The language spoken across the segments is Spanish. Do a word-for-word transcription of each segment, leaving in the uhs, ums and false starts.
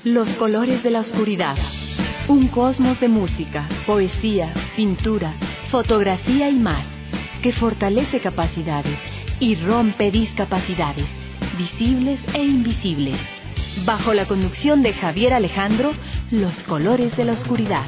Los colores de la oscuridad. Un cosmos de música, poesía, pintura, fotografía y más, que fortalece capacidades y rompe discapacidades, visibles e invisibles. Bajo la conducción de Javier Alejandro, Los colores de la oscuridad.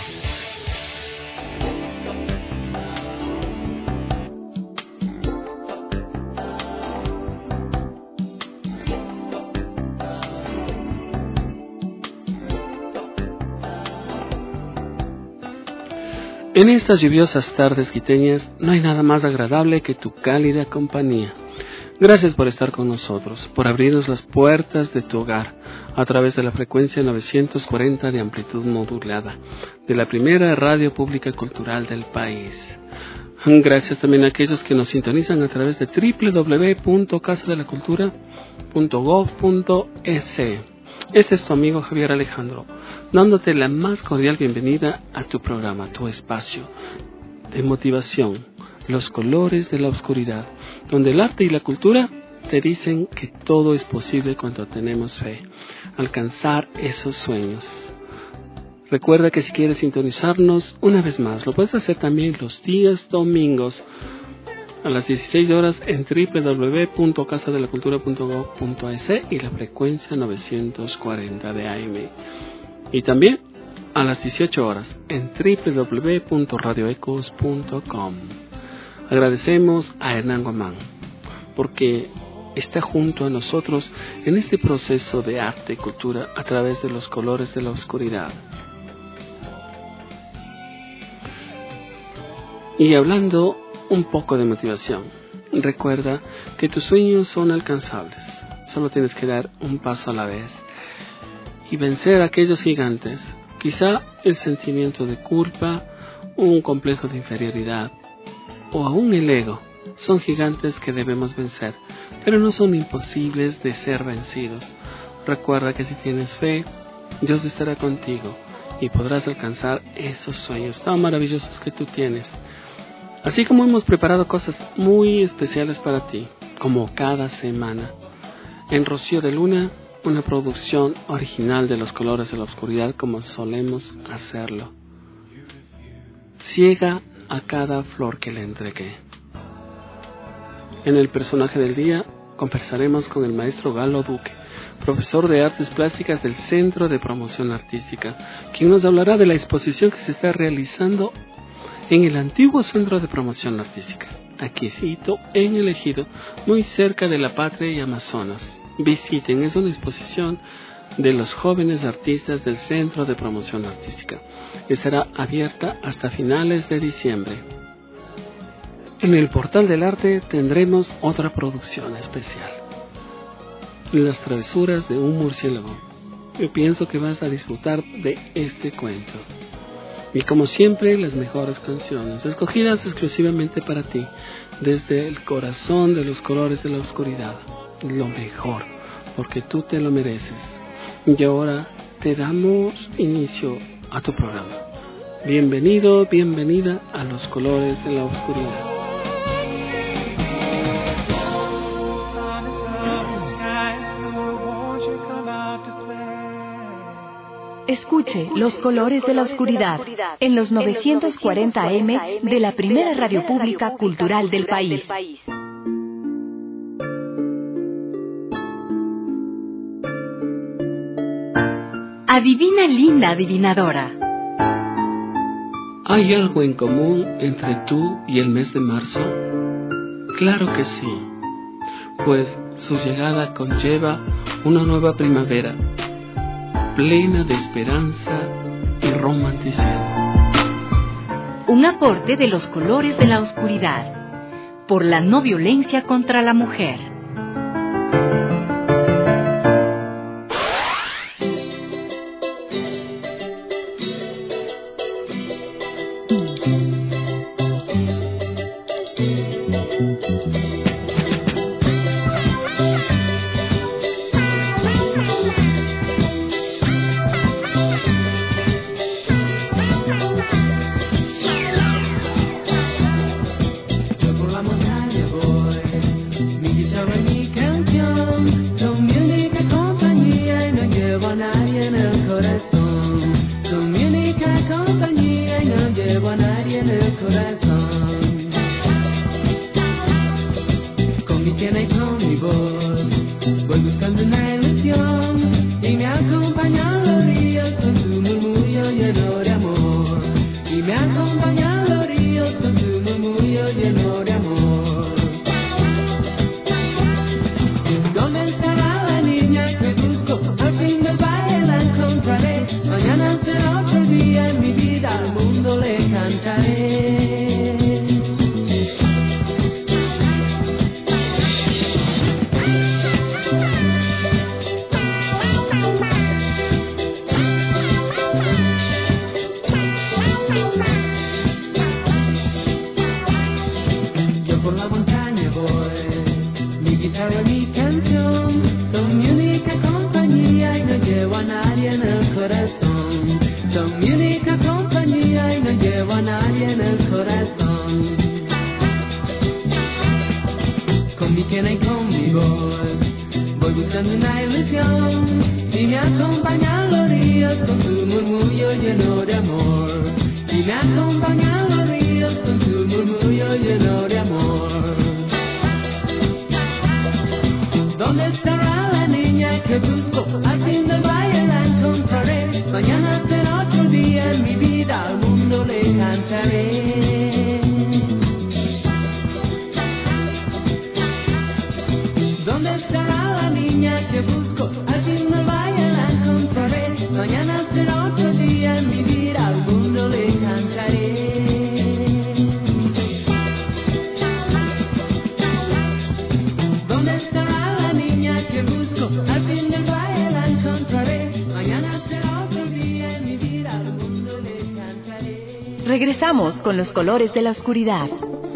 En estas lluviosas tardes quiteñas no hay nada más agradable que tu cálida compañía. Gracias por estar con nosotros, por abrirnos las puertas de tu hogar a través de la frecuencia novecientos cuarenta de amplitud modulada, de la primera radio pública cultural del país. Gracias también a aquellos que nos sintonizan a través de doble u doble u doble u punto casa de la cultura punto gov punto es. Este es tu amigo Javier Alejandro, dándote la más cordial bienvenida a tu programa, tu espacio de motivación, Los colores de la oscuridad, donde el arte y la cultura te dicen que todo es posible cuando tenemos fe, alcanzar esos sueños. Recuerda que si quieres sintonizarnos una vez más, lo puedes hacer también los días domingos a las dieciséis horas en doble u doble u doble u punto casa de la cultura punto gov punto es y la frecuencia novecientos cuarenta de A M. Y también a las dieciocho horas en doble u doble u doble u punto radio ecos punto com. Agradecemos a Hernán Guamán porque está junto a nosotros en este proceso de arte y cultura a través de los colores de la oscuridad. Y hablando un poco de motivación, recuerda que tus sueños son alcanzables, solo tienes que dar un paso a la vez y vencer a aquellos gigantes, quizá el sentimiento de culpa, un complejo de inferioridad o aún el ego. Son gigantes que debemos vencer, pero no son imposibles de ser vencidos. Recuerda que si tienes fe, Dios estará contigo y podrás alcanzar esos sueños tan maravillosos que tú tienes. Así como hemos preparado cosas muy especiales para ti, como cada semana. En Rocío de Luna, una producción original de Los colores de la oscuridad, como solemos hacerlo. Ciega a cada flor que le entregué. En el personaje del día, conversaremos con el maestro Galo Duque, profesor de Artes Plásticas del Centro de Promoción Artística, quien nos hablará de la exposición que se está realizando en el antiguo Centro de Promoción Artística, aquí cito, en el Ejido, muy cerca de La Patria y Amazonas. Visiten, es una exposición de los jóvenes artistas del Centro de Promoción Artística. Estará abierta hasta finales de diciembre. En el Portal del Arte tendremos otra producción especial, Las travesuras de un murciélago. Yo pienso que vas a disfrutar de este cuento. Y como siempre, las mejores canciones, escogidas exclusivamente para ti, desde el corazón de los colores de la oscuridad. Lo mejor, porque tú te lo mereces. Y ahora te damos inicio a tu programa. Bienvenido, bienvenida a Los colores de la oscuridad. Escuche Los colores de la oscuridad en los novecientos cuarenta A M de la primera radio pública cultural del país. Adivina, linda adivinadora. ¿Hay algo en común entre tú y el mes de marzo? Claro que sí, pues su llegada conlleva una nueva primavera, plena de esperanza y romanticismo. Un aporte de Los colores de la oscuridad, por la no violencia contra la mujer. Por la montaña voy, mi guitarra nadie en el corazón. Son mi única compañía y no llevo a nadie en el corazón. Con mi pena y con mi voz voy buscando una ilusión y me acompañan los ríos con su murmullo lleno de amor. Y me acompañan los ríos con su murmullo lleno de amor. ¿Dónde estará la niña que busco? Al fin del valle la encontraré. Mañana será otro día en mi vida, al mundo le cantaré. Yo por la montaña voy, mi guitarra y mi canción son mi única compañía y no llevo a nadie en el corazón. Son mi única compañía y no llevo a nadie en el corazón. Con mi pena y con mi voz voy buscando una ilusión y me acompañan los ríos con su murmullo lleno de amor. Y me acompañan los ríos con su murmullo lleno de amor. ¿Dónde estará la niña que busco? Al fin del valle la encontraré. Mañana será otro día en mi vida, al mundo le cantaré. ¿Dónde estará la niña que busco? Al fin del valle la encontraré. Mañana será otro día en mi vida, al mundo le cantaré. ¿Dónde estará la niña que busco? Al fin del valle la encontraré. Mañana será otro día en mi vida, al mundo le cantaré. Regresamos con los colores de la oscuridad.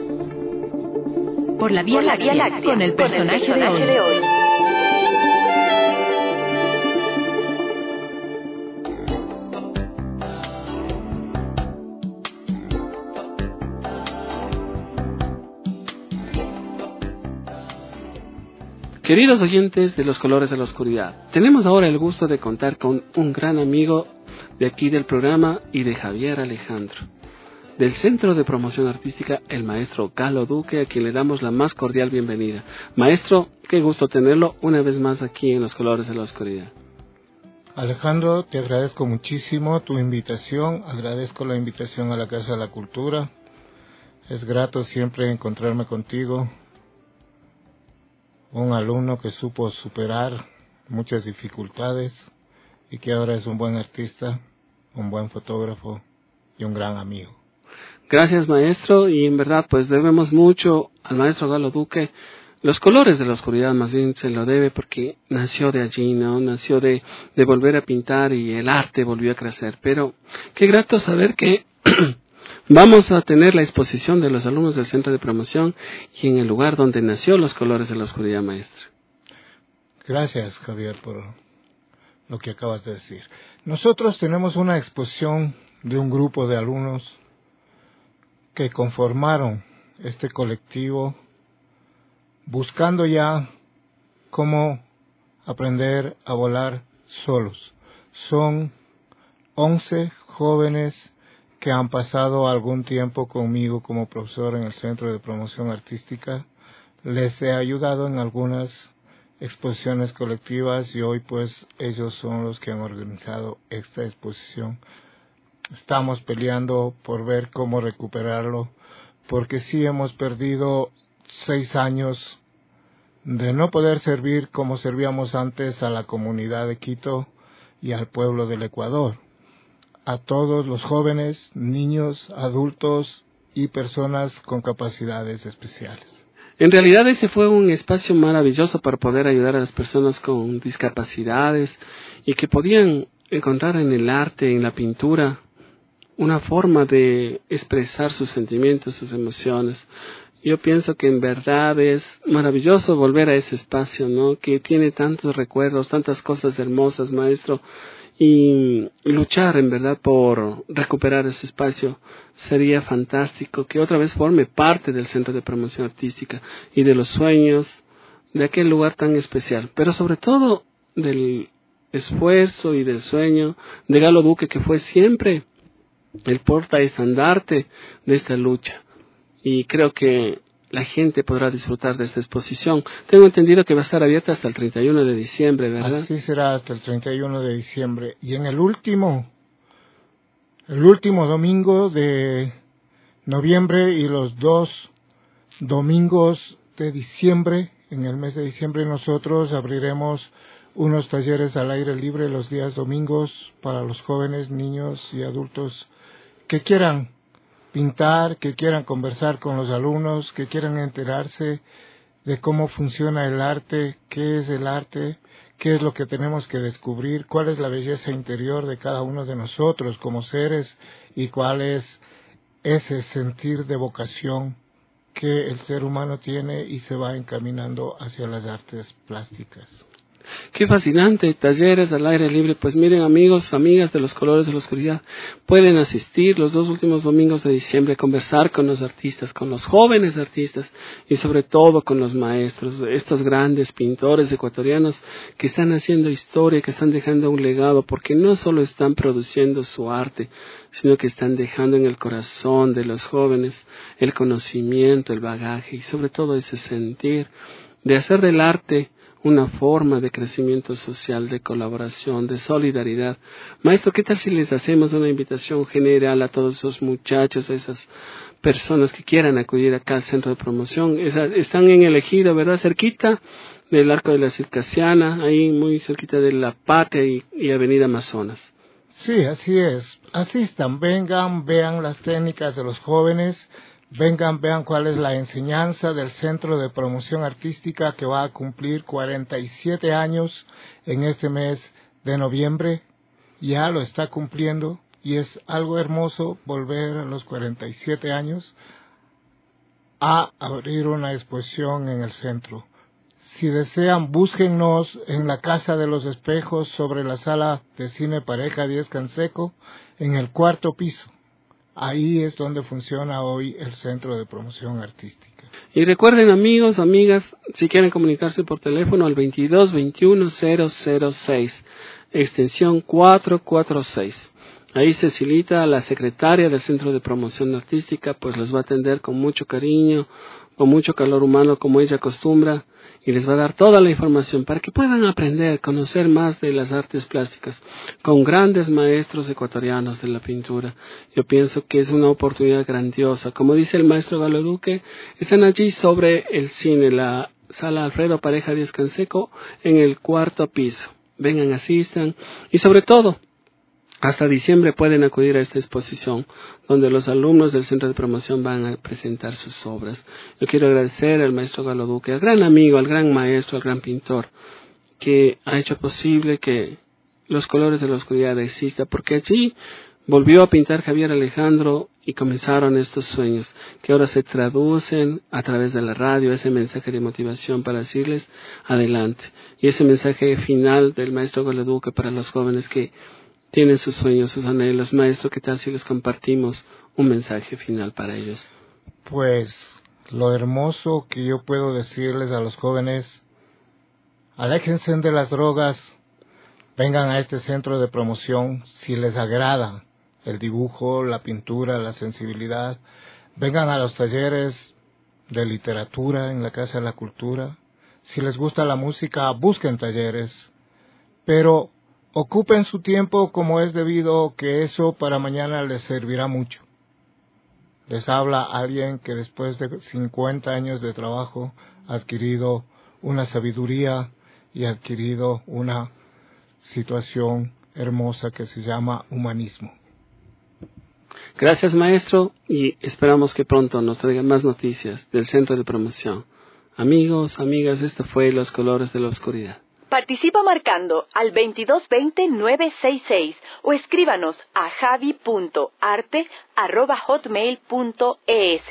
Por la Vía Láctea, con el personaje de hoy. Queridos oyentes de los colores de la oscuridad, tenemos ahora el gusto de contar con un gran amigo de aquí del programa y de Javier Alejandro, del Centro de Promoción Artística, el maestro Galo Duque, a quien le damos la más cordial bienvenida. Maestro, qué gusto tenerlo una vez más aquí en los colores de la oscuridad. Alejandro, te agradezco muchísimo tu invitación, agradezco la invitación a la Casa de la Cultura. Es grato siempre encontrarme contigo. Un alumno que supo superar muchas dificultades y que ahora es un buen artista, un buen fotógrafo y un gran amigo. Gracias, maestro, y en verdad pues debemos mucho al maestro Galo Duque. Los colores de la oscuridad más bien se lo debe porque nació de allí, ¿no? Nació de, de volver a pintar y el arte volvió a crecer. Pero qué grato saber que vamos a tener la exposición de los alumnos del Centro de Promoción y en el lugar donde nació los colores de la oscuridad, maestro. Gracias, Javier, por lo que acabas de decir. Nosotros tenemos una exposición de un grupo de alumnos que conformaron este colectivo buscando ya cómo aprender a volar solos. Son once jóvenes que han pasado algún tiempo conmigo como profesor en el Centro de Promoción Artística. Les he ayudado en algunas exposiciones colectivas y hoy pues ellos son los que han organizado esta exposición. Estamos peleando por ver cómo recuperarlo, porque sí hemos perdido seis años de no poder servir como servíamos antes a la comunidad de Quito y al pueblo del Ecuador. A todos los jóvenes, niños, adultos y personas con capacidades especiales. En realidad ese fue un espacio maravilloso para poder ayudar a las personas con discapacidades y que podían encontrar en el arte, en la pintura, una forma de expresar sus sentimientos, sus emociones. Yo pienso que en verdad es maravilloso volver a ese espacio, ¿no? Que tiene tantos recuerdos, tantas cosas hermosas, maestro. Y luchar en verdad por recuperar ese espacio sería fantástico, que otra vez forme parte del Centro de Promoción Artística y de los sueños de aquel lugar tan especial, pero sobre todo del esfuerzo y del sueño de Galo Duque, que fue siempre el portaestandarte de esta lucha. Y creo que la gente podrá disfrutar de esta exposición. Tengo entendido que va a estar abierta hasta el treinta y uno de diciembre, ¿verdad? Así será, hasta el treinta y uno de diciembre. Y en el último, el último domingo de noviembre y los dos domingos de diciembre, en el mes de diciembre, nosotros abriremos unos talleres al aire libre los días domingos para los jóvenes, niños y adultos que quieran pintar, que quieran conversar con los alumnos, que quieran enterarse de cómo funciona el arte, qué es el arte, qué es lo que tenemos que descubrir, cuál es la belleza interior de cada uno de nosotros como seres y cuál es ese sentir de vocación que el ser humano tiene y se va encaminando hacia las artes plásticas. Qué fascinante, talleres al aire libre. Pues miren, amigos, amigas de los colores de la oscuridad, pueden asistir los dos últimos domingos de diciembre a conversar con los artistas, con los jóvenes artistas y sobre todo con los maestros, estos grandes pintores ecuatorianos que están haciendo historia, que están dejando un legado, porque no solo están produciendo su arte, sino que están dejando en el corazón de los jóvenes el conocimiento, el bagaje y sobre todo ese sentir de hacer del arte una forma de crecimiento social, de colaboración, de solidaridad. Maestro, ¿qué tal si les hacemos una invitación general a todos esos muchachos, a esas personas que quieran acudir acá al centro de promoción? Esa, están en el Ejido, ¿verdad? Cerquita del Arco de la Circasiana, ahí muy cerquita de La Patria y, y Avenida Amazonas. Sí, así es. Asistan, vengan, vean las técnicas de los jóvenes. Vengan, vean cuál es la enseñanza del Centro de Promoción Artística que va a cumplir cuarenta y siete años en este mes de noviembre. Ya lo está cumpliendo y es algo hermoso volver a los cuarenta y siete años a abrir una exposición en el centro. Si desean, búsquennos en la Casa de los Espejos sobre la sala de cine Pareja diez Canseco en el cuarto piso. Ahí es donde funciona hoy el Centro de Promoción Artística. Y recuerden, amigos, amigas, si quieren comunicarse por teléfono al veintidós veintiuno cero cero seis, extensión cuatrocientos cuarenta y seis. Ahí Cecilita, la secretaria del Centro de Promoción Artística, pues les va a atender con mucho cariño, con mucho calor humano, como ella acostumbra, y les va a dar toda la información para que puedan aprender, conocer más de las artes plásticas con grandes maestros ecuatorianos de la pintura. Yo pienso que es una oportunidad grandiosa. Como dice el maestro Galo Duque, están allí sobre el cine, la sala Alfredo Pareja diez Canseco, en el cuarto piso. Vengan, asistan y sobre todo, hasta diciembre pueden acudir a esta exposición donde los alumnos del Centro de Promoción van a presentar sus obras. Yo quiero agradecer al maestro Galo Duque, al gran amigo, al gran maestro, al gran pintor, que ha hecho posible que los colores de la oscuridad exista, porque allí volvió a pintar Javier Alejandro y comenzaron estos sueños que ahora se traducen a través de la radio, ese mensaje de motivación para decirles adelante. Y ese mensaje final del maestro Galo Duque para los jóvenes que tienen sus sueños, sus anhelos. Maestro, ¿qué tal si les compartimos un mensaje final para ellos? Pues lo hermoso que yo puedo decirles a los jóvenes, aléjense de las drogas, vengan a este centro de promoción si les agrada el dibujo, la pintura, la sensibilidad. Vengan a los talleres de literatura en la Casa de la Cultura. Si les gusta la música, busquen talleres, pero ocupen su tiempo como es debido, que eso para mañana les servirá mucho. Les habla alguien que después de cincuenta años de trabajo ha adquirido una sabiduría y ha adquirido una situación hermosa que se llama humanismo. Gracias, maestro, y esperamos que pronto nos traigan más noticias del Centro de Promoción. Amigos, amigas, esto fue Los Colores de la Oscuridad. Participa marcando al veintidós veinte nueve sesenta y seis o escríbanos a javi punto arte arroba hotmail punto es.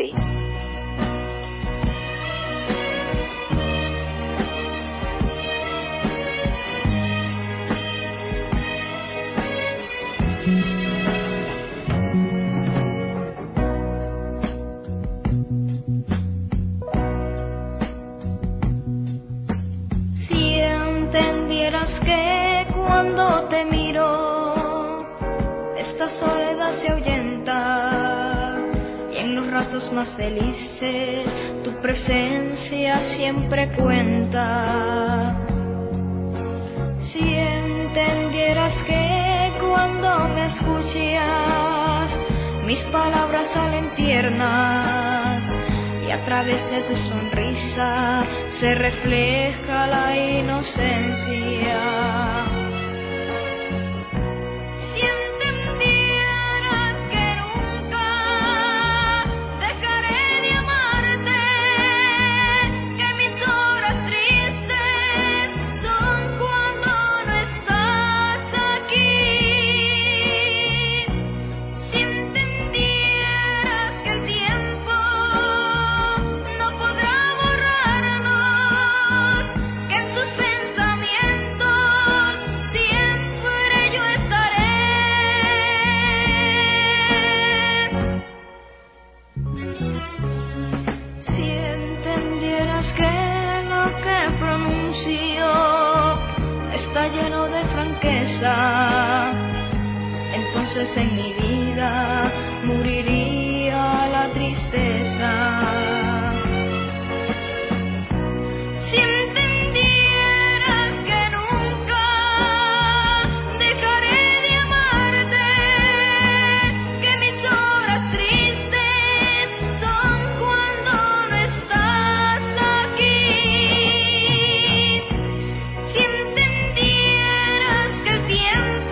Que cuando momentos más felices, tu presencia siempre cuenta. Si entendieras que cuando me escuchas, mis palabras salen tiernas y a través de tu sonrisa se refleja la inocencia. Entonces en mi vida moriría la tristeza. Si entendieras que nunca dejaré de amarte, que mis horas tristes son cuando no estás aquí. Si entendieras que el tiempo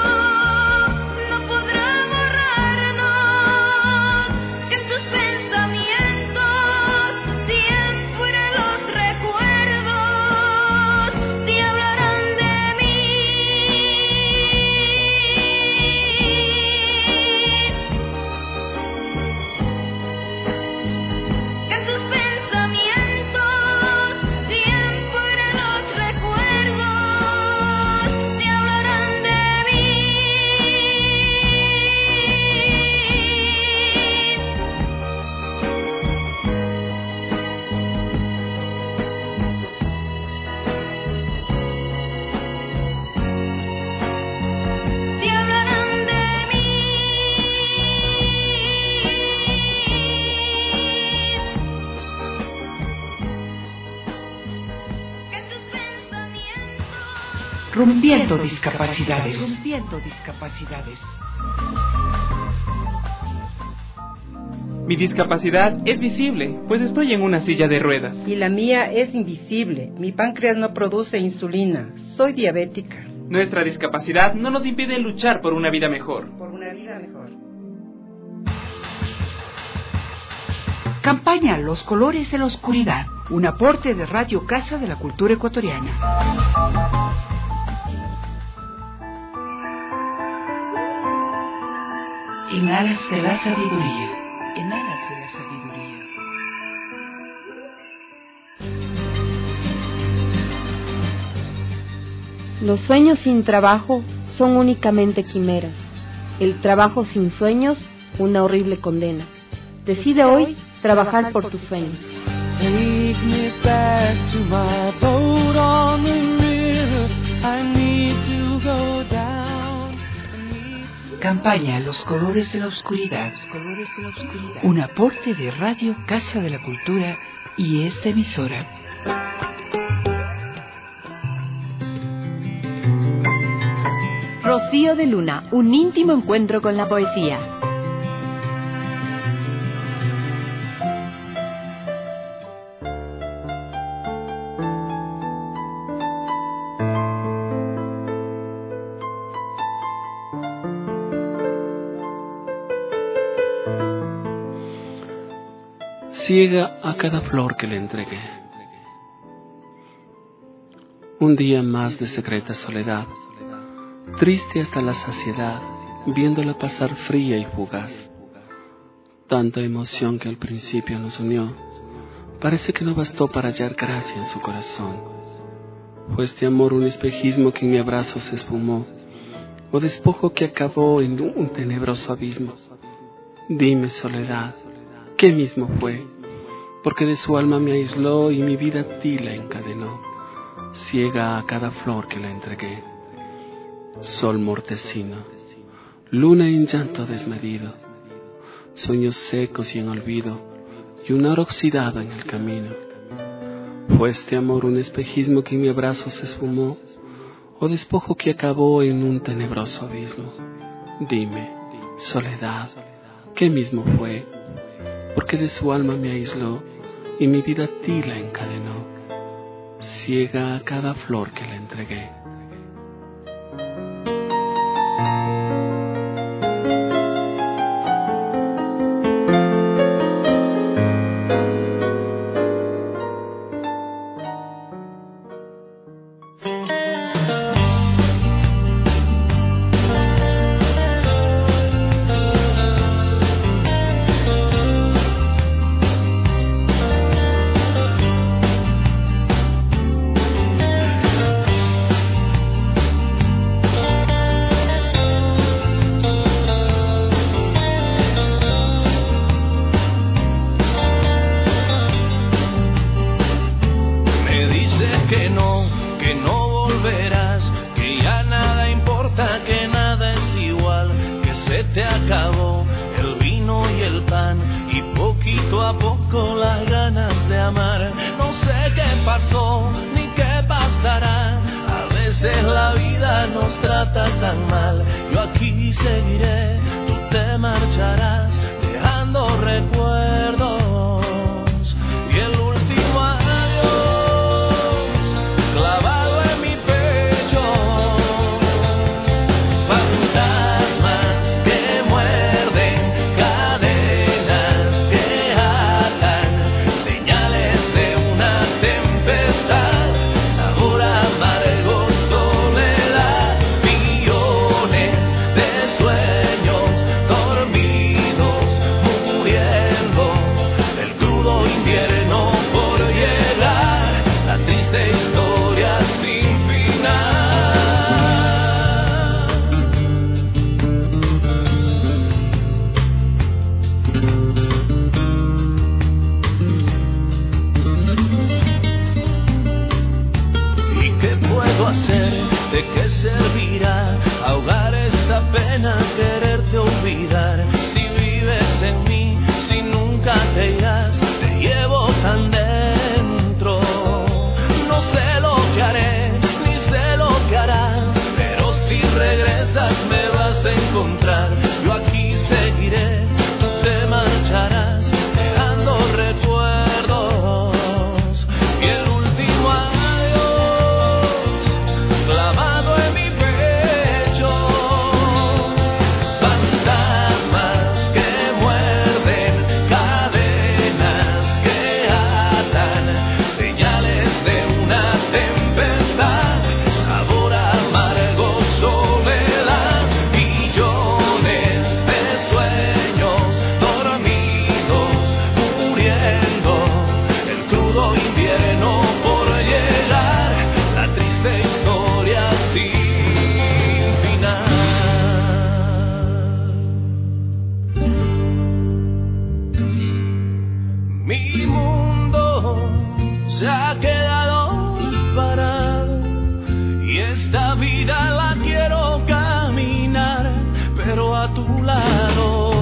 Rompiendo discapacidades. Rompiendo discapacidades. Mi discapacidad es visible, pues estoy en una silla de ruedas. Y la mía es invisible. Mi páncreas no produce insulina. Soy diabética. Nuestra discapacidad no nos impide luchar por una vida mejor. Por una vida mejor. Campaña Los Colores de la Oscuridad. Un aporte de Radio Casa de la Cultura Ecuatoriana. En alas de la sabiduría. En alas de la sabiduría. Los sueños sin trabajo son únicamente quimeras. El trabajo sin sueños, una horrible condena. Decide hoy trabajar por tus sueños. Take me back to my boat on the river. I need to go down. Campaña Los Colores de la Oscuridad. Un aporte de Radio Casa de la Cultura y esta emisora. Rocío de Luna, un íntimo encuentro con la poesía. Ciega a cada flor que le entregué. Un día más de secreta soledad, triste hasta la saciedad, viéndola pasar fría y fugaz. Tanta emoción que al principio nos unió, parece que no bastó para hallar gracia en su corazón. Fue este amor un espejismo que en mi abrazo se esfumó, o despojo que acabó en un tenebroso abismo. Dime, soledad, ¿qué mismo fue? Porque de su alma me aisló y mi vida a ti la encadenó, ciega a cada flor que la entregué. Sol mortecino, luna en llanto desmedido, sueños secos y en olvido, y un oro oxidado en el camino. ¿Fue este amor un espejismo que en mi abrazo se esfumó, o despojo que acabó en un tenebroso abismo? Dime, soledad, ¿qué mismo fue? Porque de su alma me aisló, y mi vida a ti la encadenó, ciega a cada flor que le entregué. te acabó el vino y el pan y poquito a poco las ganas de amar. No sé qué pasó ni qué pasará, a veces la vida nos trata tan mal. Yo aquí seguiré, tú te marcharás dejando recuerdos y el último adiós clavado en mi pecho. Fantasmas que muerden, cadenas que atan, señales de una tempestad, sabor amargo, soledad, millones de sueños dormidos, muriendo, el crudo invierno por llegar, la triste historia sin final. ¿Y qué puedo hacer? ¿De qué servirá ahogar esta pena, quererte olvidar? Si vives en mí, si nunca te irás, te llevo tan dentro. No sé lo que haré, ni sé lo que harás, pero si regresas me vas a encontrar. Yo aquí seguiré, tú te marcharás dejando recuerdos y el último adiós clavado en mi pecho. Fantasmas que muerden, cadenas que atan, señales de una tempestad, sabor amargo, soledad, millones de sueños dormidos, muriendo, el crudo invierno por llegar, la triste historia sin final. Mi mundo se ha quedado parado y esta vida la quiero caminar, pero a tu lado.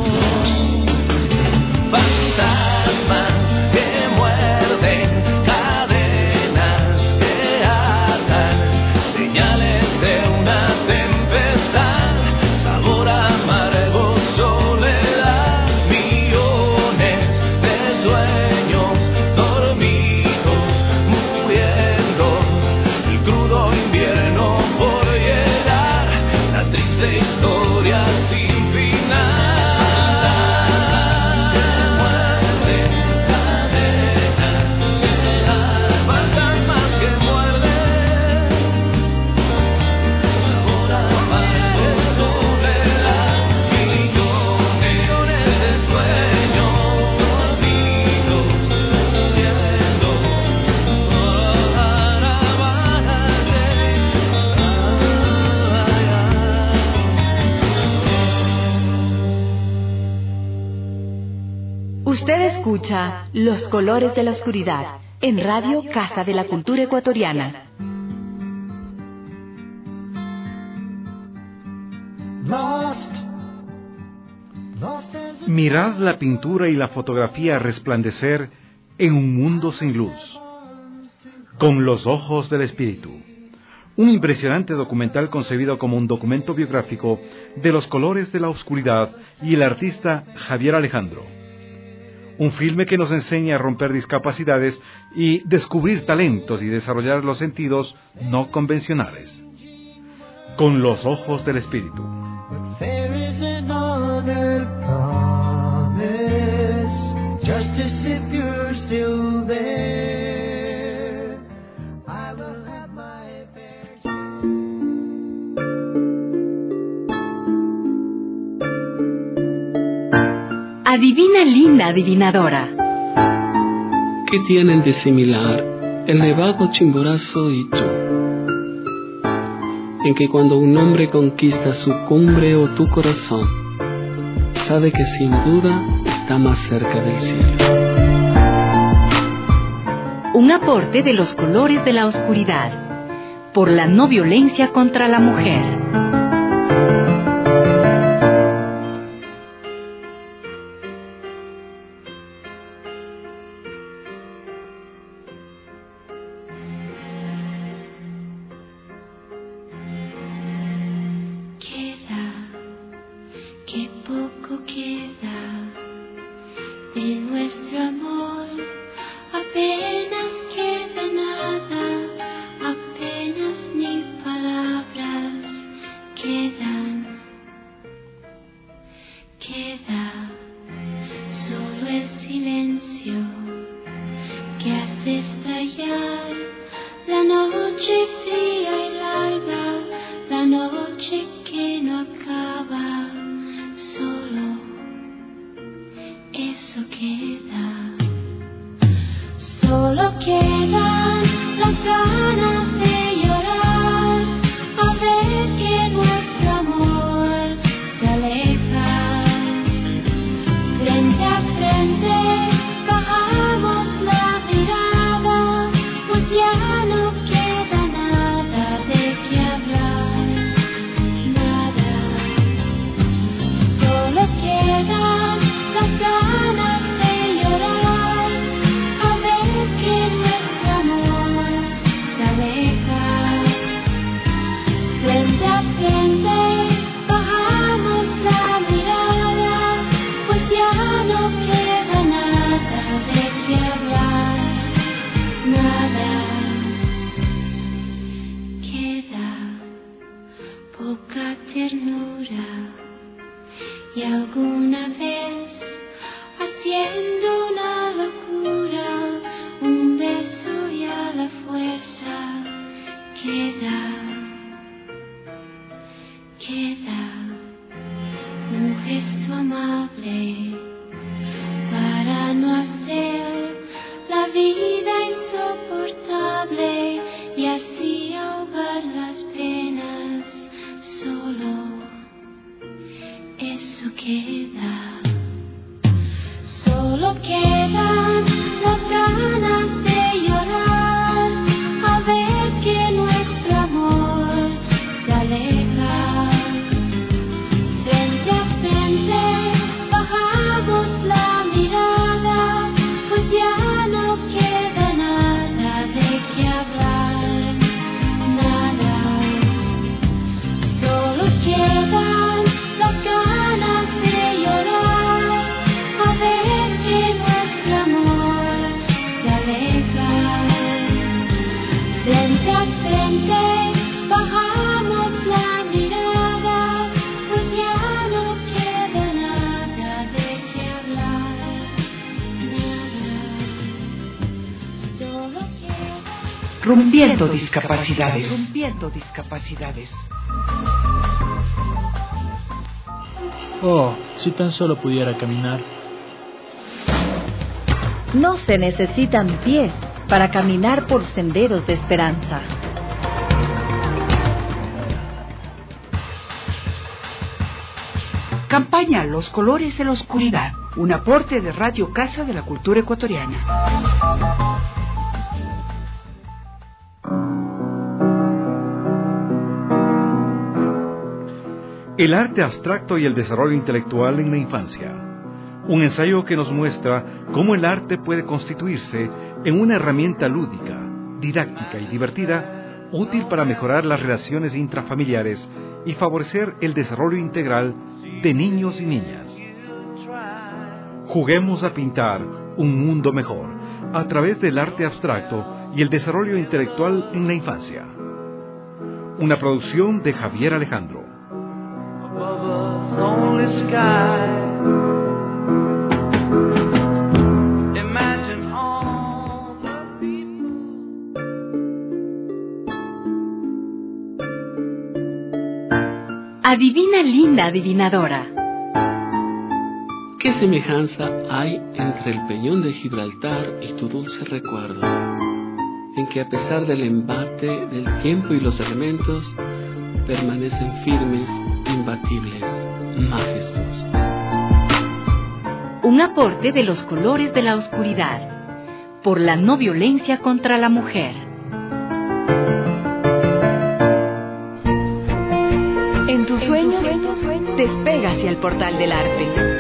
Fantasmas que muerden, cadenas que atan, señales de una tempestad, sabor amargo, soledad, millones de sueños dormidos, muriendo, el crudo invierno por llegar, la triste historia sin final. Fantasmas que muerden, sabor amargo, soledad, millones de sueños dormidos, muriendo, Usted escucha Los Colores de la Oscuridad en Radio Casa de la Cultura Ecuatoriana. Lost, lost as Mirad la pintura y la fotografía resplandecer en un mundo sin luz. Con los ojos del espíritu. Un impresionante documental concebido como un documento biográfico de los colores de la oscuridad y el artista Javier Alejandro. Un filme que nos enseña a romper discapacidades y descubrir talentos y desarrollar los sentidos no convencionales. Con los ojos del espíritu. Adivina, linda adivinadora. ¿Qué tienen de similar el nevado Chimborazo y tú? En que cuando un hombre conquista su cumbre o tu corazón, sabe que sin duda está más cerca del cielo. Un aporte de los colores de la oscuridad, por la no violencia contra la mujer. Qué poco queda de nuestro amor, apenas queda nada, apenas ni palabras quedan, queda solo el silencio que hace estallar la noche fría y larga, la noche que no acaba. Solo eso queda, solo quedan las ganas de llorar, a ver que nuestro amor se aleja. Frente a frente bajamos la mirada, pues ya no queda nada de qué hablar, nada. Solo quedan las ganas de llorar, a ver que nuestro amor se aleja. Frente a frente bajamos la mirada, pues ya no queda nada de qué hablar, nada. Queda poca ternura y alguna vez, haciendo una locura, un beso y a la fuerza queda, queda un gesto amable para no hacer la vida insoportable y así ahogar las penas. Solo eso queda, solo quedan las ganas de llorar, a ver que nuestro amor se aleja. Frente a frente bajamos la mirada, pues ya no queda nada de qué hablar, nada. Solo quedan las ganas de llorar, a ver que nuestro amor se aleja. Frente a frente bajamos la mirada, pues ya no queda nada de qué hablar, nada. Solo queda Rompiendo discapacidades. Rompiendo discapacidades. Oh, si tan solo pudiera caminar. No se necesitan pies para caminar por senderos de esperanza. Campaña Los Colores de la Oscuridad. Un aporte de Radio Casa de la Cultura Ecuatoriana. El arte abstracto y el desarrollo intelectual en la infancia. Un ensayo que nos muestra cómo el arte puede constituirse en una herramienta lúdica, didáctica y divertida, útil para mejorar las relaciones intrafamiliares y favorecer el desarrollo integral de niños y niñas. Juguemos a pintar un mundo mejor a través del arte abstracto y el desarrollo intelectual en la infancia. Una producción de Javier Alejandro. Adivina, linda adivinadora. ¿Qué semejanza hay entre el peñón de Gibraltar y tu dulce recuerdo? En que a pesar del embate del tiempo y los elementos, permanecen firmes, imbatibles, majestuosos. Un aporte de los colores de la oscuridad, por la no violencia contra la mujer. En tus sueños, despega hacia el portal del arte.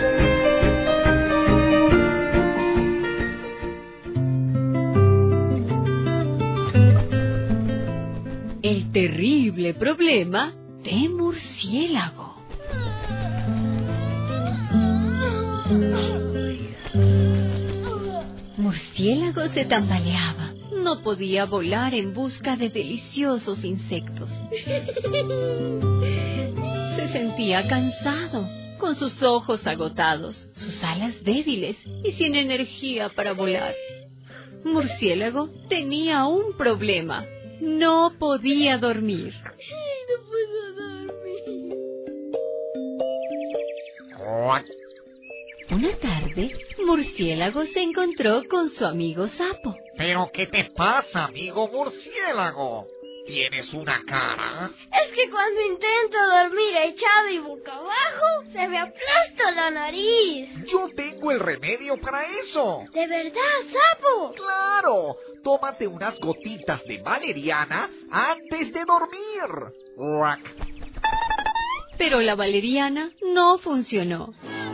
El terrible problema de Murciélago. Murciélago se tambaleaba. No podía volar en busca de deliciosos insectos. Se sentía cansado, con sus ojos agotados, sus alas débiles y sin energía para volar. Murciélago tenía un problema. No podía dormir. No puedo dormir. Una tarde, Murciélago se encontró con su amigo Sapo. ¿Pero qué te pasa, amigo Murciélago? ¿Tienes una cara? Es que cuando intento dormir echado y boca abajo, se me aplasta la nariz. Yo tengo el remedio para eso. ¿De verdad, Sapo? ¡Claro! Tómate unas gotitas de valeriana antes de dormir. Uac. Pero la valeriana no funcionó.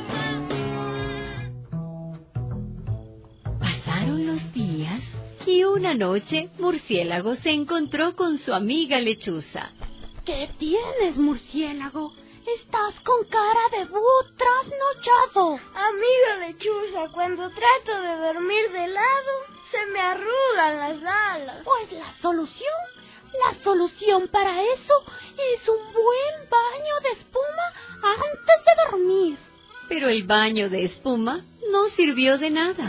Pasaron los días y una noche Murciélago se encontró con su amiga Lechuza. ¿Qué tienes, Murciélago? Estás con cara de búho trasnochado. Amiga Lechuza, cuando trato de dormir de lado, se me arrugan las alas. Pues la solución, la solución para eso es un buen baño de espuma antes de dormir. Pero el baño de espuma no sirvió de nada.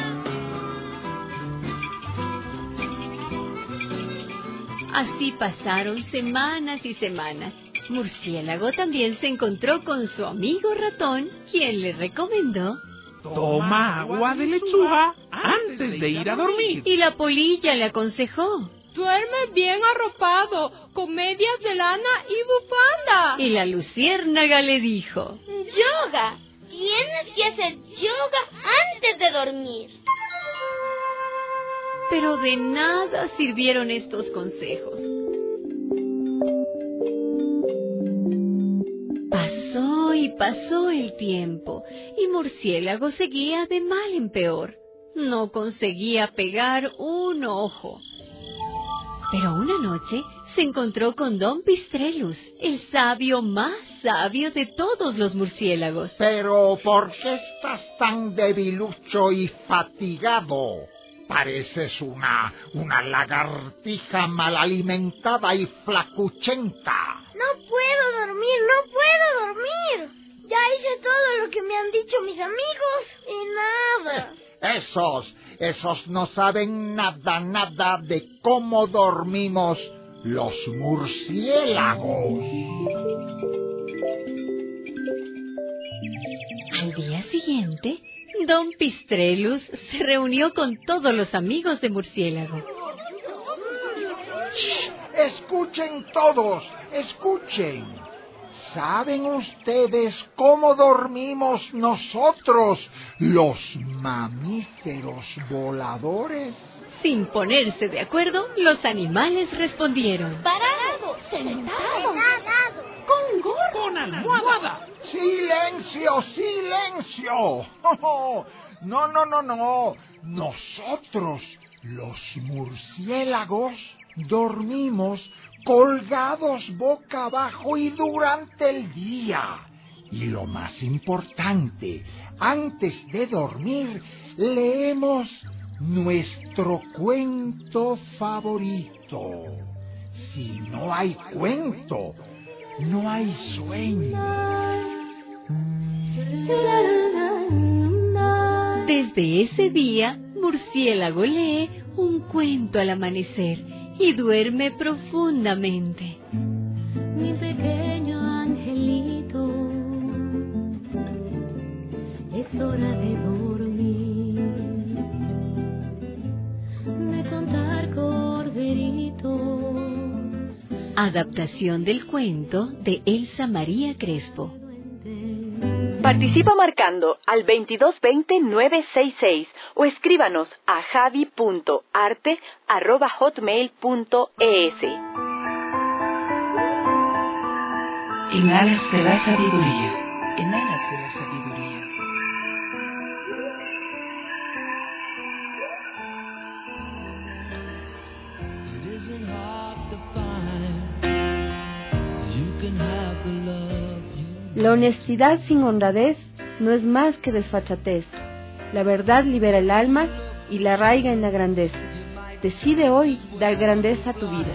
Así pasaron semanas y semanas. Murciélago también se encontró con su amigo ratón, quien le recomendó: toma agua de lechuga antes de ir a dormir. Y la polilla le aconsejó: duerme bien arropado, con medias de lana y bufanda. Y la luciérnaga le dijo: yoga, tienes que hacer yoga antes de dormir. Pero de nada sirvieron estos consejos. Pasó y pasó el tiempo, y Murciélago seguía de mal en peor. No conseguía pegar un ojo. Pero una noche se encontró con Don Pistrellus, el sabio más sabio de todos los murciélagos. Pero, ¿por qué estás tan debilucho y fatigado? Pareces una, una lagartija mal alimentada y flacuchenta. No puedo dormir, no puedo dormir. Ya hice todo lo que me han dicho mis amigos y nada. Esos, esos no saben nada, nada de cómo dormimos los murciélagos. Al día siguiente, Don Pistrellus se reunió con todos los amigos de Murciélago. ¡Shh! Escuchen todos, escuchen. ¿Saben ustedes cómo dormimos nosotros, los mamíferos voladores? Sin ponerse de acuerdo, los animales respondieron: parado, sentado, con gorro, con almohada, ¡Silencio, silencio! No, no, no, no. Nosotros, los murciélagos, dormimos colgados boca abajo y durante el día. Y lo más importante, antes de dormir, leemos nuestro cuento favorito. Si no hay cuento, no hay sueño. Desde ese día, Murciélago lee un cuento al amanecer y duerme profundamente. Mi pequeño angelito, es hora de dormir, de contar corderitos. Adaptación del cuento de Elsa María Crespo. Participa marcando al veintidós veinte nueve sesenta y seis o escríbanos a javi punto arte arroba hotmail punto es. En alas de la sabiduría, en alas de la sabiduría. La honestidad sin honradez no es más que desfachatez. La verdad libera el alma y la arraiga en la grandeza. Decide hoy dar grandeza a tu vida.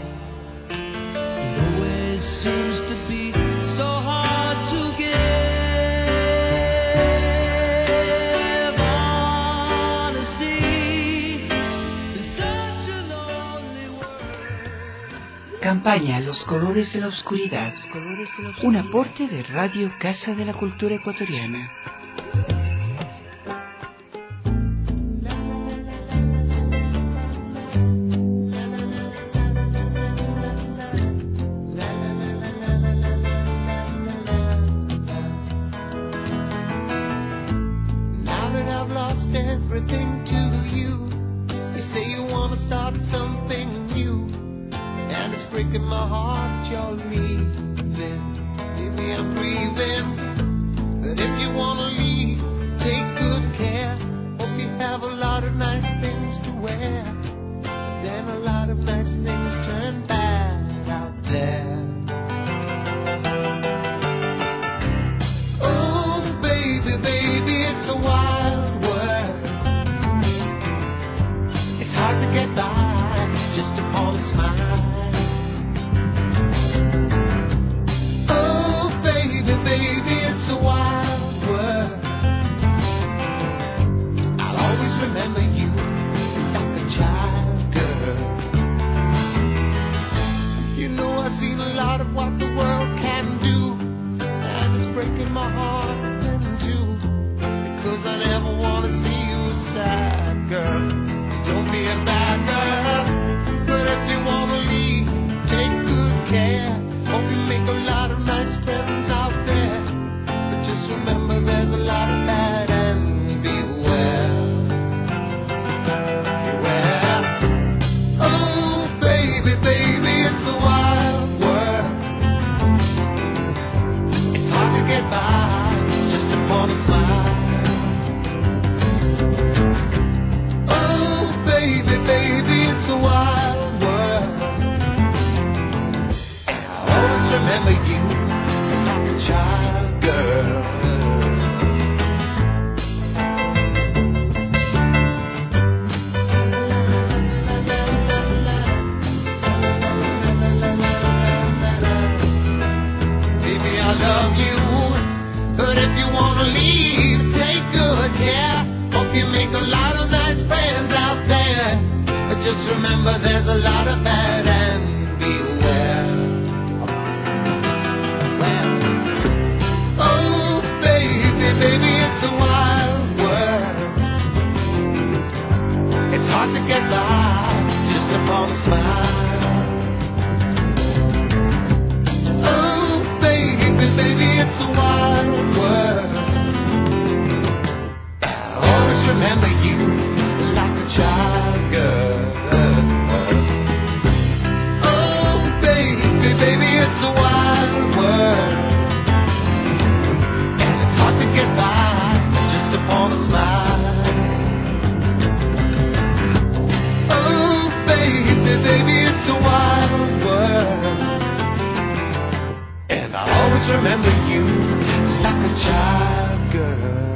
Campaña Los Colores de la Oscuridad. Un aporte de Radio Casa de la Cultura Ecuatoriana. Breaking my heart, you're leaving. Maybe I'm breathing. But if you wanna leave, take good care. Hope you have a lot of nice things to wear. Then a lot of nice things turn bad out there. Oh, baby, baby, it's a wild world. It's hard to get by just upon a smile. Baby, it's a wild world. I'll always remember you like a child, girl. You know I've seen a lot of what the world can do, and it's breaking my heart in two, because I never want to see you a sad girl. Don't be a bad girl, but if you want to leave, take good care. Hope you make a lot of nice friends out there. Just remember there's a lot of bad and beware. Beware. Oh, baby, baby, it's a wild world. It's hard to get by just upon a smile. Oh, baby, baby, it's a wild world. And I'll always remember you like a child, girl. Baby, I love you, but if you wanna leave, take good care. Hope you make a lot of nice friends out there, but just remember there's a lot of bad and beware. Baby, it's a wild world. It's hard to get by just upon a smile. Oh, baby, baby, it's a wild world. I'll always remember you like a child, girl. remember you like a child girl.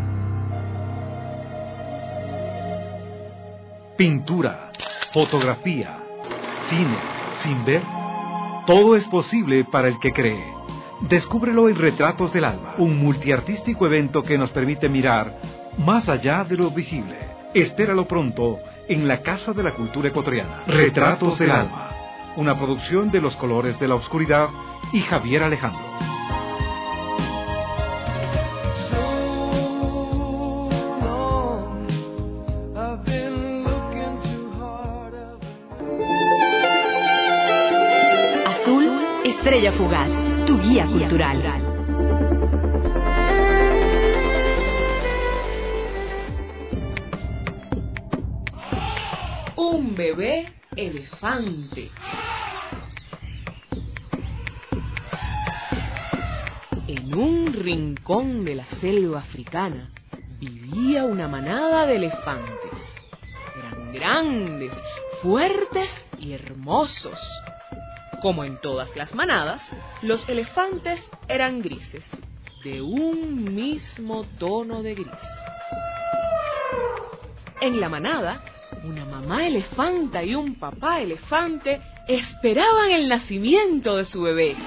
Pintura, fotografía, cine, sin ver, todo es posible para el que cree. Descúbrelo en Retratos del Alma, un multiartístico evento que nos permite mirar más allá de lo visible. Espéralo pronto en la Casa de la Cultura Ecuatoriana. Retratos del Alma, una producción de Los Colores de la Oscuridad y Javier Alejandro. Azul, estrella fugaz, tu guía cultural. Un bebé elefante. En un rincón de la selva africana vivía una manada de elefantes. Eran grandes, fuertes y hermosos. Como en todas las manadas, los elefantes eran grises, de un mismo tono de gris. En la manada, una mamá elefanta y un papá elefante esperaban el nacimiento de su bebé.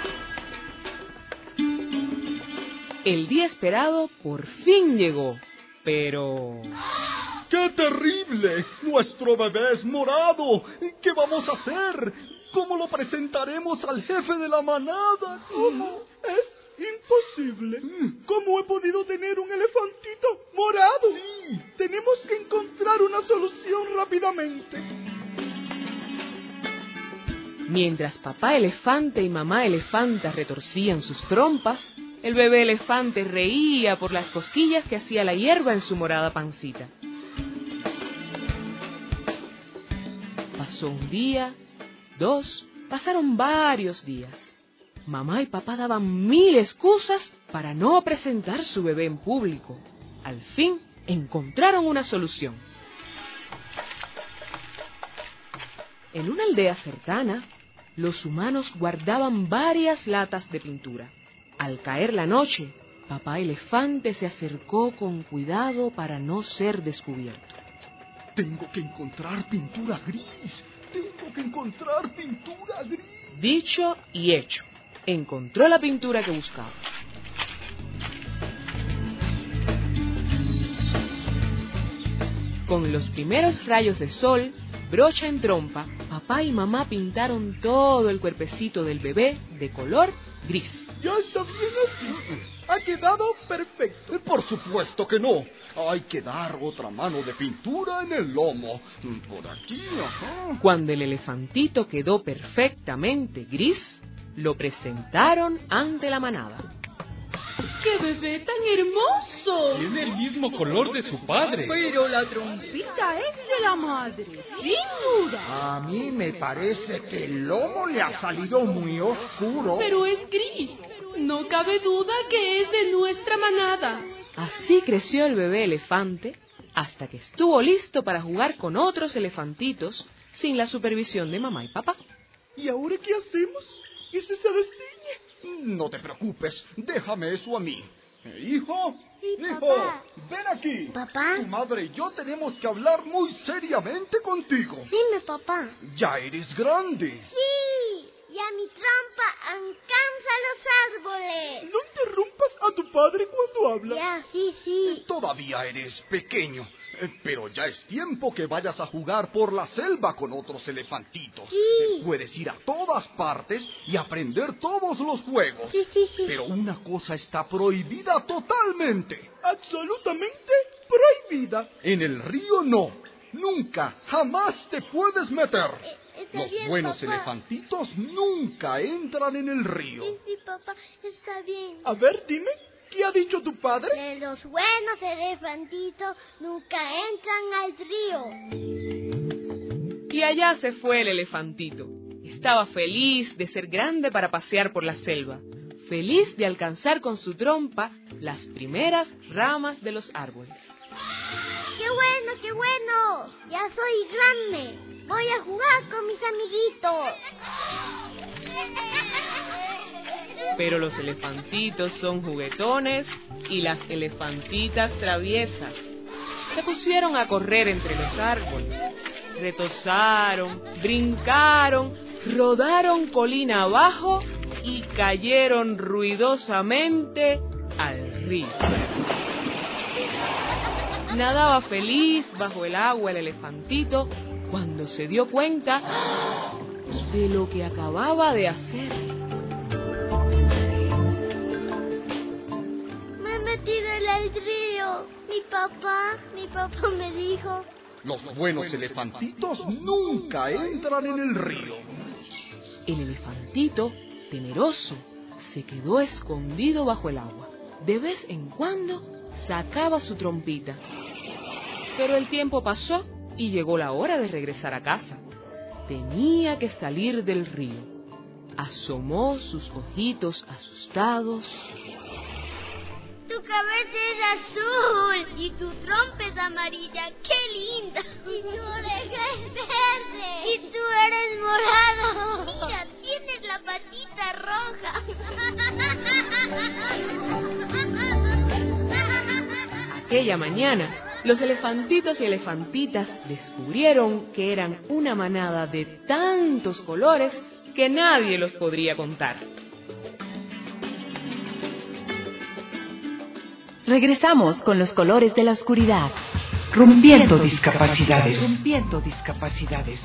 El día esperado por fin llegó, pero... ¡Qué terrible! ¡Nuestro bebé es morado! ¿Qué vamos a hacer? ¿Cómo lo presentaremos al jefe de la manada? ¿Cómo? Es imposible. ¿Cómo he podido tener un elefantito morado? Sí. Tenemos que encontrar una solución rápidamente. Mientras papá elefante y mamá elefanta retorcían sus trompas, el bebé elefante reía por las cosquillas que hacía la hierba en su morada pancita. Pasó un día, dos, pasaron varios días. Mamá y papá daban mil excusas para no presentar su bebé en público. Al fin encontraron una solución. En una aldea cercana, los humanos guardaban varias latas de pintura. Al caer la noche, papá elefante se acercó con cuidado para no ser descubierto. Tengo que encontrar pintura gris. Tengo que encontrar pintura gris. Dicho y hecho. Encontró la pintura que buscaba. Con los primeros rayos de sol, brocha en trompa, papá y mamá pintaron todo el cuerpecito del bebé de color gris. Ya está bien así. Ha quedado perfecto. Por supuesto que no. Hay que dar otra mano de pintura en el lomo. Por aquí, ajá. Cuando el elefantito quedó perfectamente gris, lo presentaron ante la manada. ¡Qué bebé tan hermoso! Tiene el mismo color de su padre. Pero la trompita es de la madre, sin duda. A mí me parece que el lomo le ha salido muy oscuro. Pero es gris. No cabe duda que es de nuestra manada. Así creció el bebé elefante hasta que estuvo listo para jugar con otros elefantitos sin la supervisión de mamá y papá. ¿Y ahora qué hacemos? ¿Y si se destiñe? No te preocupes, déjame eso a mí. Eh, hijo, sí, hijo, papá. ven aquí. ¿Papá? Tu madre y yo tenemos que hablar muy seriamente contigo. Dime, papá. Ya eres grande. Sí, ya mi trampa alcanza los árboles. No interrumpas a tu padre cuando habla. Ya, sí, sí. Todavía eres pequeño, pero ya es tiempo que vayas a jugar por la selva con otros elefantitos. Sí. Puedes ir a todas partes y aprender todos los juegos. Sí, sí, sí. Pero una cosa está prohibida totalmente. Absolutamente prohibida. En el río no. Nunca, jamás te puedes meter. Eh, Los bien, buenos papá. elefantitos nunca entran en el río. Sí, sí, papá, está bien. A ver, dime, ¿qué ha dicho tu padre? Que los buenos elefantitos nunca entran al río. Y allá se fue el elefantito. Estaba feliz de ser grande para pasear por la selva, feliz de alcanzar con su trompa las primeras ramas de los árboles. ¡Qué bueno, qué bueno! Ya soy grande. Voy a jugar con mis amiguitos. Pero los elefantitos son juguetones y las elefantitas traviesas. Se pusieron a correr entre los árboles. Retozaron, brincaron, rodaron colina abajo y cayeron ruidosamente al río. Nadaba feliz bajo el agua el elefantito cuando se dio cuenta de lo que acababa de hacer. Me he metido en el río. Mi papá, mi papá me dijo... Los buenos elefantitos nunca entran en el río. El elefantito, temeroso, se quedó escondido bajo el agua. De vez en cuando sacaba su trompita. Pero el tiempo pasó y llegó la hora de regresar a casa. Tenía que salir del río. Asomó sus ojitos asustados. Tu cabeza es azul y tu trompa es amarilla. ¡Qué linda! Y tu oreja es verde. Y tú eres morado. Mira, tienes la patita roja. Aquella mañana, los elefantitos y elefantitas descubrieron que eran una manada de tantos colores que nadie los podría contar. Regresamos con los colores de la oscuridad. Rompiendo discapacidades. Rompiendo discapacidades.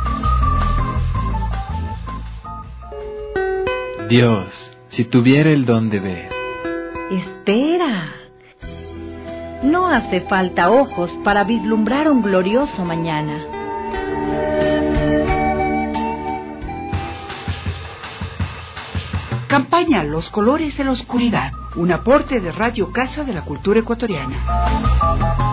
Dios, si tuviera el don de ver. Espera. No hace falta ojos para vislumbrar un glorioso mañana. Campaña Los colores de la oscuridad. Un aporte de Radio Casa de la Cultura Ecuatoriana.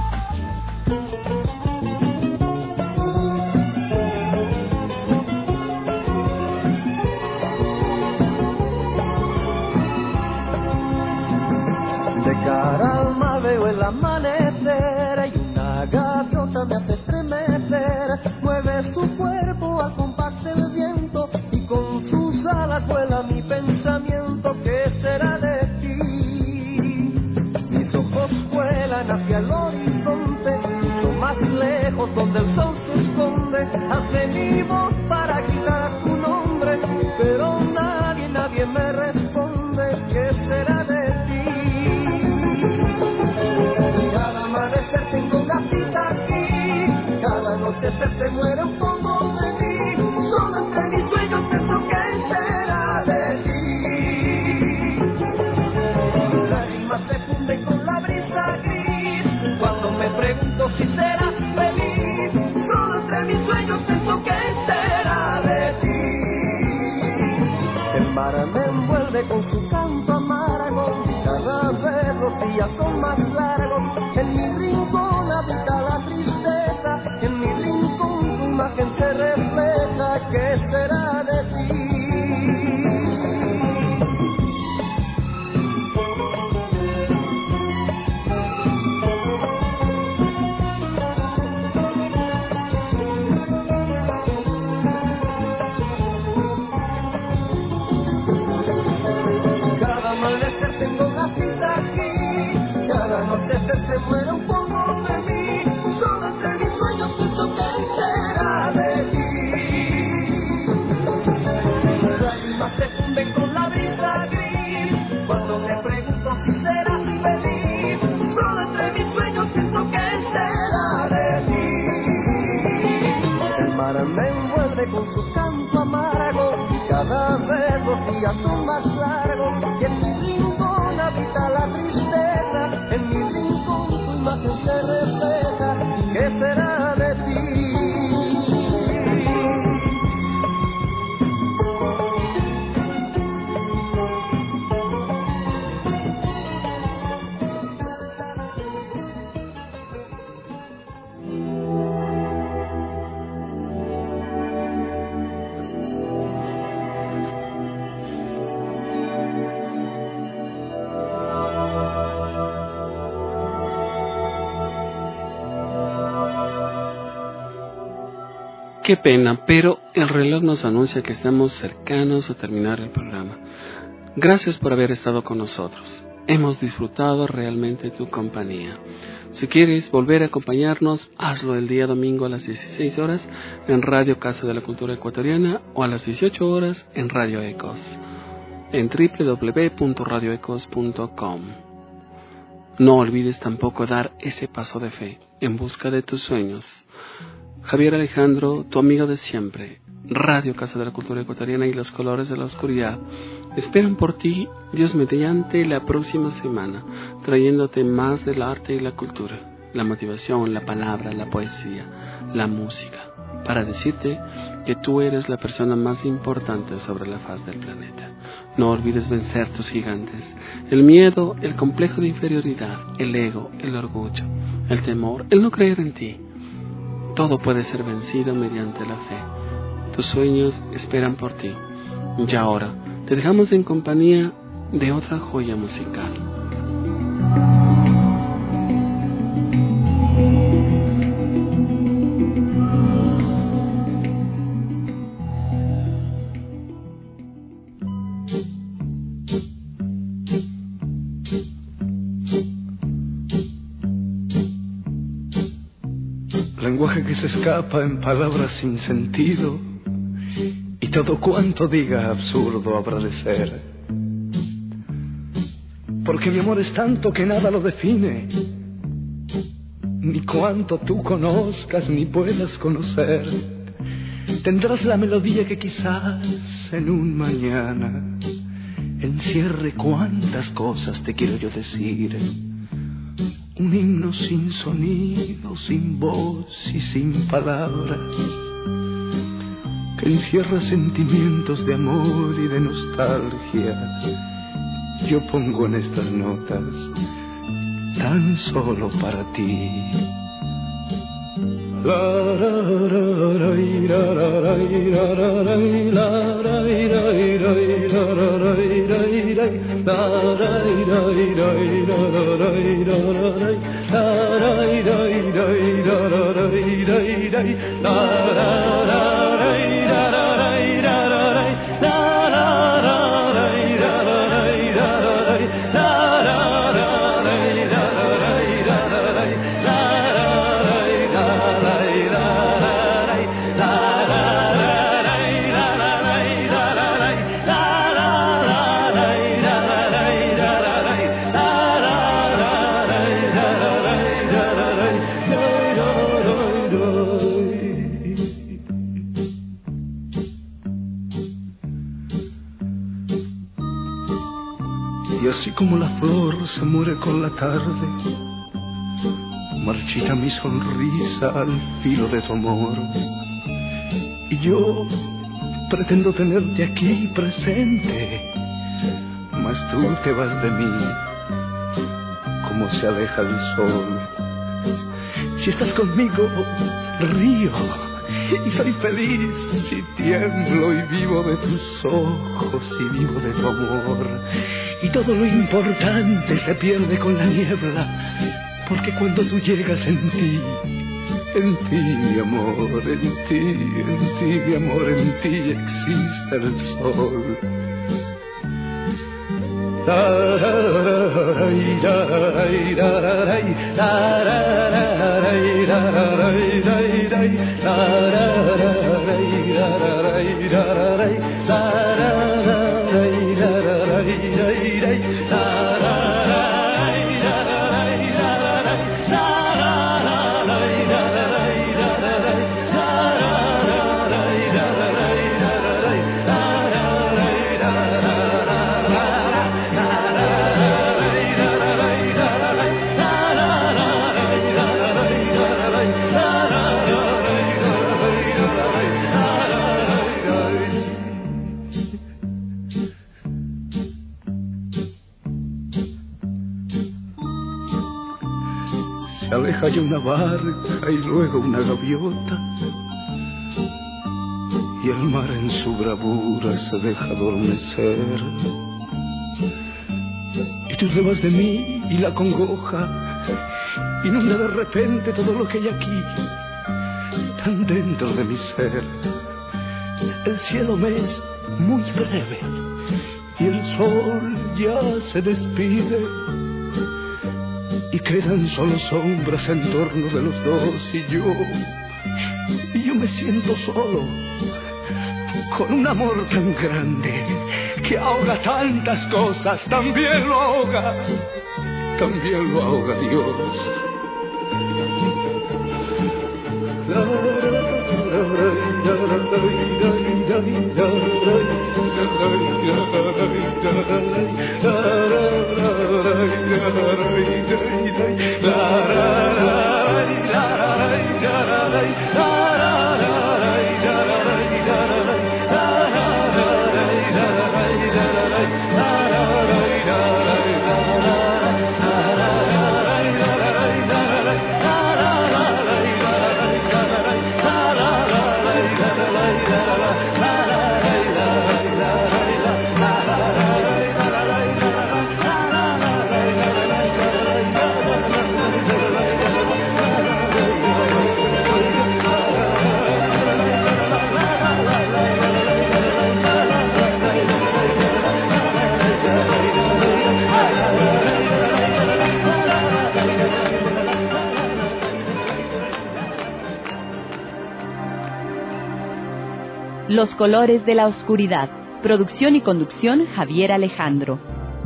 De cara al mar veo el amanecer y una gaviota me hace estremecer. Mueve su cuerpo al compás del viento y con sus alas vuela mi pensamiento. ¿Qué será de ti? Mis ojos vuelan hacia el horizonte, mucho más lejos donde el sol se esconde. Hace mi voz para gritar tu nombre, pero nadie, nadie me responde. ¿Qué será de ti? Cada amanecer tengo una cita aquí, cada noche se muere un poco de mí. Solo entre mis sueños pienso que será de ti. Mis lágrimas se funden con la brisa gris cuando me pregunto si serás feliz. Solo entre mis sueños pienso que será de ti. El mar me envuelve con su canto amargo, cada vez los días son más largos. En mi rincón habita la tristeza, en mi rincón tu imagen se refleja. ¿Qué será de ti? Cada amanecer tengo una cita aquí, cada noche se muere un poco de mí. Solo entre mis sueños pienso que será de ti. Mis lágrimas se funden con la brisa gris cuando me pregunto si serás feliz. Solo entre mis sueños pienso que será de ti. El mar me envuelve con su canto amargo y cada vez los días son más largos. Y en mi rincón habita la tristeza, en mi rincón tu imagen se refleja. ¿Qué será de ti? Qué pena, pero el reloj nos anuncia que estamos cercanos a terminar el programa. Gracias por haber estado con nosotros. Hemos disfrutado realmente tu compañía. Si quieres volver a acompañarnos, hazlo el día domingo a las dieciséis horas en Radio Casa de la Cultura Ecuatoriana o a las dieciocho horas en Radio Ecos, en doble u doble u doble u punto radio ecos punto com. No olvides tampoco dar ese paso de fe en busca de tus sueños. Javier Alejandro, tu amigo de siempre, Radio Casa de la Cultura Ecuatoriana y Los Colores de la Oscuridad, esperan por ti, Dios mediante, la próxima semana, trayéndote más del arte y la cultura, la motivación, la palabra, la poesía, la música, para decirte que tú eres la persona más importante sobre la faz del planeta. No olvides vencer tus gigantes, el miedo, el complejo de inferioridad, el ego, el orgullo, el temor, el no creer en ti. Todo puede ser vencido mediante la fe. Tus sueños esperan por ti. Y ahora te dejamos en compañía de otra joya musical. Lenguaje que se escapa en palabras sin sentido, y todo cuanto diga absurdo habrá de ser. Porque mi amor es tanto que nada lo define, ni cuanto tú conozcas ni puedas conocer. Tendrás la melodía que quizás en un mañana encierre cuantas cosas te quiero yo decir. Un himno sin sonido, sin voz y sin palabras, que encierra sentimientos de amor y de nostalgia. Yo pongo en estas notas tan solo para ti. Como la flor se muere con la tarde, marchita mi sonrisa al filo de tu amor. Y yo pretendo tenerte aquí presente, mas tú te vas de mí como se aleja el sol. Si estás conmigo, río y soy feliz. Si tiemblo y vivo de tus ojos y vivo de tu amor. Y todo lo importante se pierde con la niebla, porque cuando tú llegas en ti, en ti mi amor, en ti, en ti mi amor, en ti existe el sol. Se aleja ya una barca y luego una gaviota, y el mar en su bravura se deja adormecer. Y tú te vas de mí y la congoja inunda de repente todo lo que hay aquí, tan dentro de mi ser. El cielo me es muy breve y el sol ya se despide y quedan solo sombras en torno de los dos y yo, y yo me siento solo con un amor tan grande que ahoga tantas cosas, también lo ahoga, también lo ahoga Dios. Los colores de la oscuridad. Producción y conducción Javier Alejandro.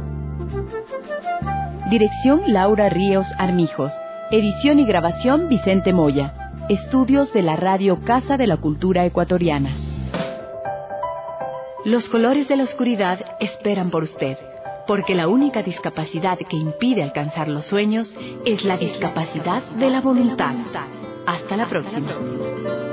Dirección Laura Ríos Armijos. Edición y grabación Vicente Moya. Estudios de la Radio Casa de la Cultura Ecuatoriana. Los colores de la oscuridad esperan por usted, porque la única discapacidad que impide alcanzar los sueños es la discapacidad de la voluntad. Hasta la próxima.